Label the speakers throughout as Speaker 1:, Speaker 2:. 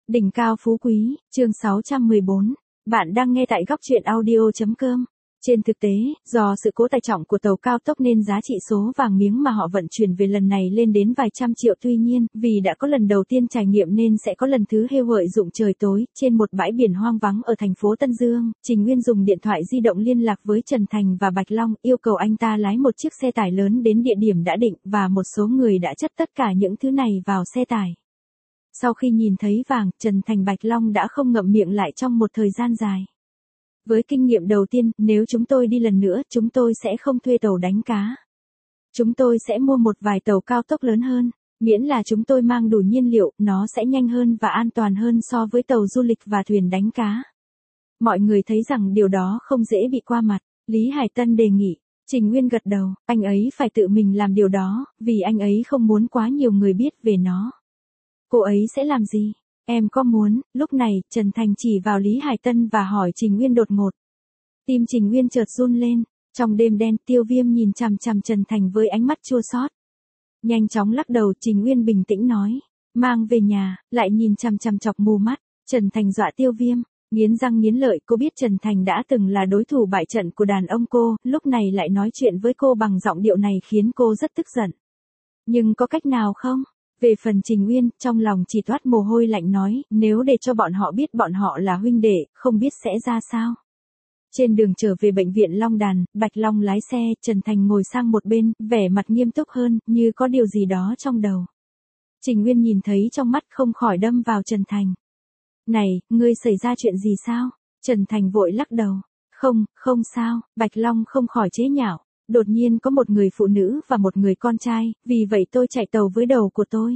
Speaker 1: Đỉnh cao phú quý, chương 614. Bạn đang nghe tại góc truyện audio.com. Trên thực tế, do sự cố tài trọng của tàu cao tốc nên giá trị số vàng miếng mà họ vận chuyển về lần này lên đến vài trăm triệu. Tuy nhiên, vì đã có lần đầu tiên trải nghiệm nên sẽ có lần thứ hai. Hợi dụng trời tối, trên một bãi biển hoang vắng ở thành phố Tân Dương, Trình Nguyên dùng điện thoại di động liên lạc với Trần Thành và Bạch Long, yêu cầu anh ta lái một chiếc xe tải lớn đến địa điểm đã định, và một số người đã chất tất cả những thứ này vào xe tải. Sau khi nhìn thấy vàng, Trần Thành Bạch Long đã không ngậm miệng lại trong một thời gian dài. Với kinh nghiệm đầu tiên, nếu chúng tôi đi lần nữa, chúng tôi sẽ không thuê tàu đánh cá. Chúng tôi sẽ mua một vài tàu cao tốc lớn hơn, miễn là chúng tôi mang đủ nhiên liệu, nó sẽ nhanh hơn và an toàn hơn so với tàu du lịch và thuyền đánh cá. Mọi người thấy rằng điều đó không dễ bị qua mặt. Lý Hải Tân đề nghị. Trình Nguyên gật đầu, anh ấy phải tự mình làm điều đó, vì anh ấy không muốn quá nhiều người biết về nó. Cô ấy sẽ làm gì? Em có muốn? Lúc này, Trần Thành chỉ vào Lý Hải Tân và hỏi Trình Nguyên đột ngột. Tim Trình Nguyên chợt run lên. Trong đêm đen, Tiêu Viêm nhìn chằm chằm Trần Thành với ánh mắt chua xót. Nhanh chóng lắc đầu, Trình Nguyên bình tĩnh nói. Mang về nhà, lại nhìn chằm chằm chọc mù mắt. Trần Thành dọa Tiêu Viêm. Nghiến răng nghiến lợi, cô biết Trần Thành đã từng là đối thủ bại trận của đàn ông cô, lúc này lại nói chuyện với cô bằng giọng điệu này khiến cô rất tức giận. Nhưng có cách nào không? Về phần Trình Nguyên, trong lòng chỉ toát mồ hôi lạnh nói, nếu để cho bọn họ biết bọn họ là huynh đệ, không biết sẽ ra sao. Trên đường trở về bệnh viện Long Đàn, Bạch Long lái xe, Trần Thành ngồi sang một bên, vẻ mặt nghiêm túc hơn, như có điều gì đó trong đầu. Trình Nguyên nhìn thấy trong mắt không khỏi đâm vào Trần Thành. Này, ngươi xảy ra chuyện gì sao? Trần Thành vội lắc đầu. Không sao, Bạch Long không khỏi chế nhạo. Đột nhiên có một người phụ nữ và một người con trai, vì vậy tôi chạy tàu với đầu của tôi.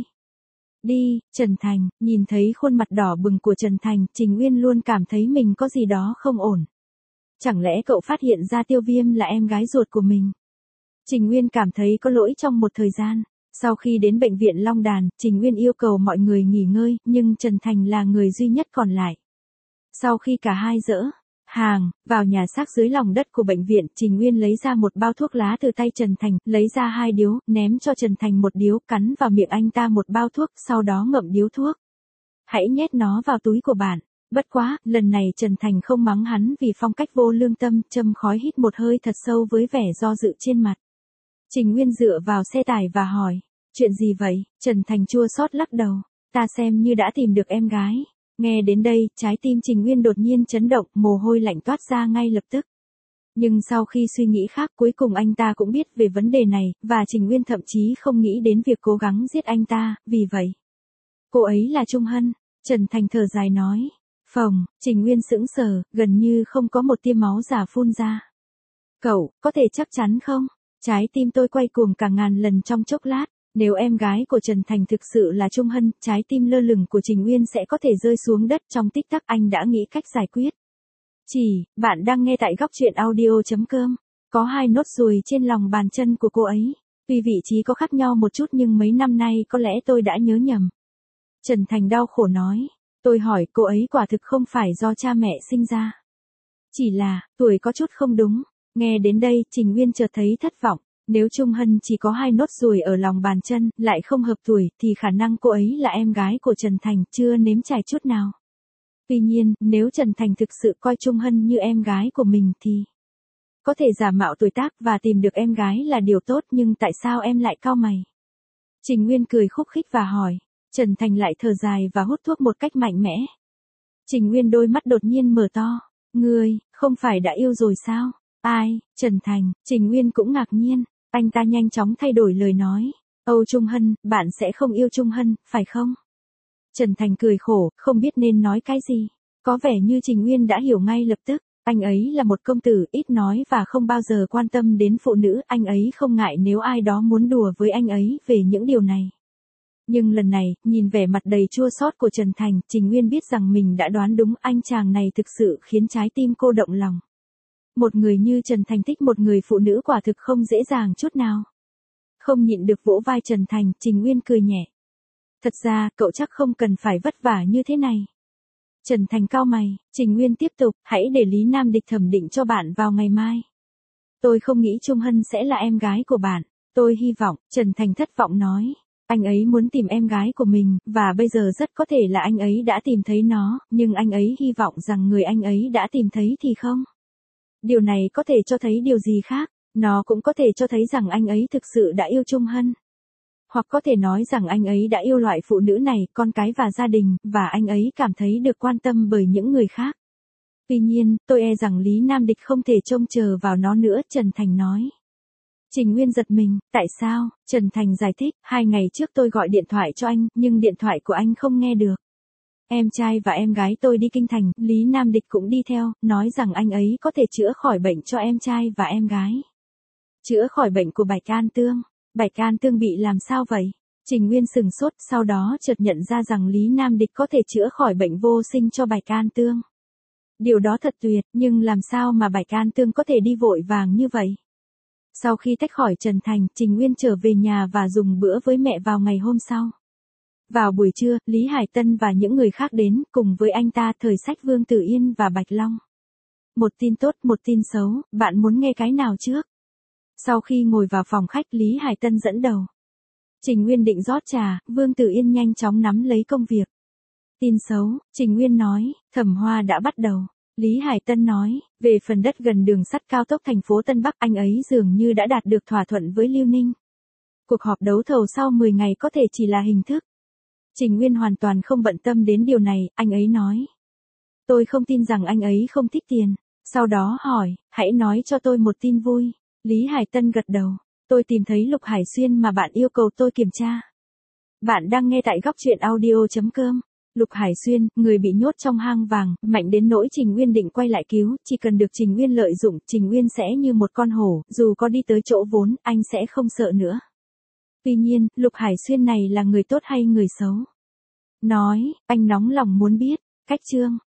Speaker 1: Đi, Trần Thành, nhìn thấy khuôn mặt đỏ bừng của Trần Thành, Trình Nguyên luôn cảm thấy mình có gì đó không ổn. Chẳng lẽ cậu phát hiện ra Tiêu Viêm là em gái ruột của mình? Trình Nguyên cảm thấy có lỗi trong một thời gian. Sau khi đến bệnh viện Long Đàn, Trình Nguyên yêu cầu mọi người nghỉ ngơi, nhưng Trần Thành là người duy nhất còn lại. Sau khi cả hai dỡ hàng vào nhà xác dưới lòng đất của bệnh viện, Trình Nguyên lấy ra một bao thuốc lá từ tay Trần Thành, lấy ra 2 điếu, ném cho Trần Thành một điếu, cắn vào miệng anh ta một bao thuốc, sau đó ngậm điếu thuốc. Hãy nhét nó vào túi của bạn. Bất quá, lần này Trần Thành không mắng hắn vì phong cách vô lương tâm, châm khói hít một hơi thật sâu với vẻ do dự trên mặt. Trình Nguyên dựa vào xe tải và hỏi, chuyện gì vậy? Trần Thành chua xót lắc đầu, ta xem như đã tìm được em gái. Nghe đến đây, trái tim Trình Nguyên đột nhiên chấn động, mồ hôi lạnh toát ra ngay lập tức. Nhưng sau khi suy nghĩ khác, cuối cùng anh ta cũng biết về vấn đề này, và Trình Nguyên thậm chí không nghĩ đến việc cố gắng giết anh ta, vì vậy. Cô ấy là Trung Hân, Trần Thành thở dài nói. Phồng, Trình Nguyên sững sờ, gần như không có một tia máu giả phun ra. Cậu, có thể chắc chắn không? Trái tim tôi quay cuồng cả ngàn lần trong chốc lát. Nếu em gái của Trần Thành thực sự là Trung Hân, trái tim lơ lửng của Trình Nguyên sẽ có thể rơi xuống đất trong tích tắc. Anh đã nghĩ cách giải quyết. Bạn đang nghe tại góc truyện audio.com. Có 2 nốt ruồi trên lòng bàn chân của cô ấy. Tuy vị trí có khác nhau một chút nhưng mấy năm nay có lẽ tôi đã nhớ nhầm. Trần Thành đau khổ nói. Tôi hỏi, cô ấy quả thực không phải do cha mẹ sinh ra. Chỉ là, tuổi có chút không đúng. Nghe đến đây, Trình Nguyên chợt thấy thất vọng. Nếu Trung Hân chỉ có 2 nốt ruồi ở lòng bàn chân, lại không hợp tuổi, thì khả năng cô ấy là em gái của Trần Thành, chưa nếm trải chút nào. Tuy nhiên, nếu Trần Thành thực sự coi Trung Hân như em gái của mình thì có thể giả mạo tuổi tác và tìm được em gái là điều tốt, nhưng tại sao em lại cau mày? Trình Nguyên cười khúc khích và hỏi. Trần Thành lại thở dài và hút thuốc một cách mạnh mẽ. Trình Nguyên đôi mắt đột nhiên mở to. Ngươi, không phải đã yêu rồi sao? Ai? Trần Thành. Trình Nguyên cũng ngạc nhiên. Anh ta nhanh chóng thay đổi lời nói. Âu Trung Hân, bạn sẽ không yêu Trung Hân, phải không? Trần Thành cười khổ, không biết nên nói cái gì. Có vẻ như Trình Nguyên đã hiểu ngay lập tức. Anh ấy là một công tử, ít nói và không bao giờ quan tâm đến phụ nữ. Anh ấy không ngại nếu ai đó muốn đùa với anh ấy về những điều này. Nhưng lần này, nhìn vẻ mặt đầy chua xót của Trần Thành, Trình Nguyên biết rằng mình đã đoán đúng. Anh chàng này thực sự khiến trái tim cô động lòng. Một người như Trần Thành thích một người phụ nữ quả thực không dễ dàng chút nào. Không nhịn được vỗ vai Trần Thành, Trình Nguyên cười nhẹ. Thật ra, cậu chắc không cần phải vất vả như thế này. Trần Thành cau mày, Trình Nguyên tiếp tục, hãy để Lý Nam Địch thẩm định cho bạn vào ngày mai. Tôi không nghĩ Trung Hân sẽ là em gái của bạn. Tôi hy vọng, Trần Thành thất vọng nói. Anh ấy muốn tìm em gái của mình, và bây giờ rất có thể là anh ấy đã tìm thấy nó, nhưng anh ấy hy vọng rằng người anh ấy đã tìm thấy thì không. Điều này có thể cho thấy điều gì khác, nó cũng có thể cho thấy rằng anh ấy thực sự đã yêu Trung Hân. Hoặc có thể nói rằng anh ấy đã yêu loại phụ nữ này, con cái và gia đình, và anh ấy cảm thấy được quan tâm bởi những người khác. Tuy nhiên, tôi e rằng Lý Nam Địch không thể trông chờ vào nó nữa, Trần Thành nói. Trình Nguyên giật mình, tại sao? Trần Thành giải thích, 2 ngày trước tôi gọi điện thoại cho anh, nhưng điện thoại của anh không nghe được. Em trai và em gái tôi đi kinh thành, Lý Nam Địch cũng đi theo, nói rằng anh ấy có thể chữa khỏi bệnh cho em trai và em gái. Chữa khỏi bệnh của Bạch An Tương. Bạch An Tương bị làm sao vậy? Trình Nguyên sừng sốt, sau đó chợt nhận ra rằng Lý Nam Địch có thể chữa khỏi bệnh vô sinh cho Bạch An Tương. Điều đó thật tuyệt, nhưng làm sao mà Bạch An Tương có thể đi vội vàng như vậy? Sau khi tách khỏi Trần Thành, Trình Nguyên trở về nhà và dùng bữa với mẹ vào ngày hôm sau. Vào buổi trưa, Lý Hải Tân và những người khác đến, cùng với anh ta thời sách Vương Tử Yên và Bạch Long. Một tin tốt, một tin xấu, bạn muốn nghe cái nào trước? Sau khi ngồi vào phòng khách, Lý Hải Tân dẫn đầu. Trình Nguyên định rót trà, Vương Tử Yên nhanh chóng nắm lấy công việc. Tin xấu, Trình Nguyên nói, thẩm hoa đã bắt đầu. Lý Hải Tân nói, về phần đất gần đường sắt cao tốc thành phố Tân Bắc, anh ấy dường như đã đạt được thỏa thuận với Lưu Ninh. Cuộc họp đấu thầu sau 10 ngày có thể chỉ là hình thức. Trình Nguyên hoàn toàn không bận tâm đến điều này, anh ấy nói. Tôi không tin rằng anh ấy không thích tiền. Sau đó hỏi, hãy nói cho tôi một tin vui. Lý Hải Tân gật đầu. Tôi tìm thấy Lục Hải Xuyên mà bạn yêu cầu tôi kiểm tra. Bạn đang nghe tại góc truyện audio.com. Lục Hải Xuyên, người bị nhốt trong hang vàng, mạnh đến nỗi Trình Nguyên định quay lại cứu, chỉ cần được Trình Nguyên lợi dụng, Trình Nguyên sẽ như một con hổ, dù có đi tới chỗ vốn, anh sẽ không sợ nữa. Tuy nhiên, Lục Hải Xuyên này là người tốt hay người xấu? Nói, anh nóng lòng muốn biết. Cách chương.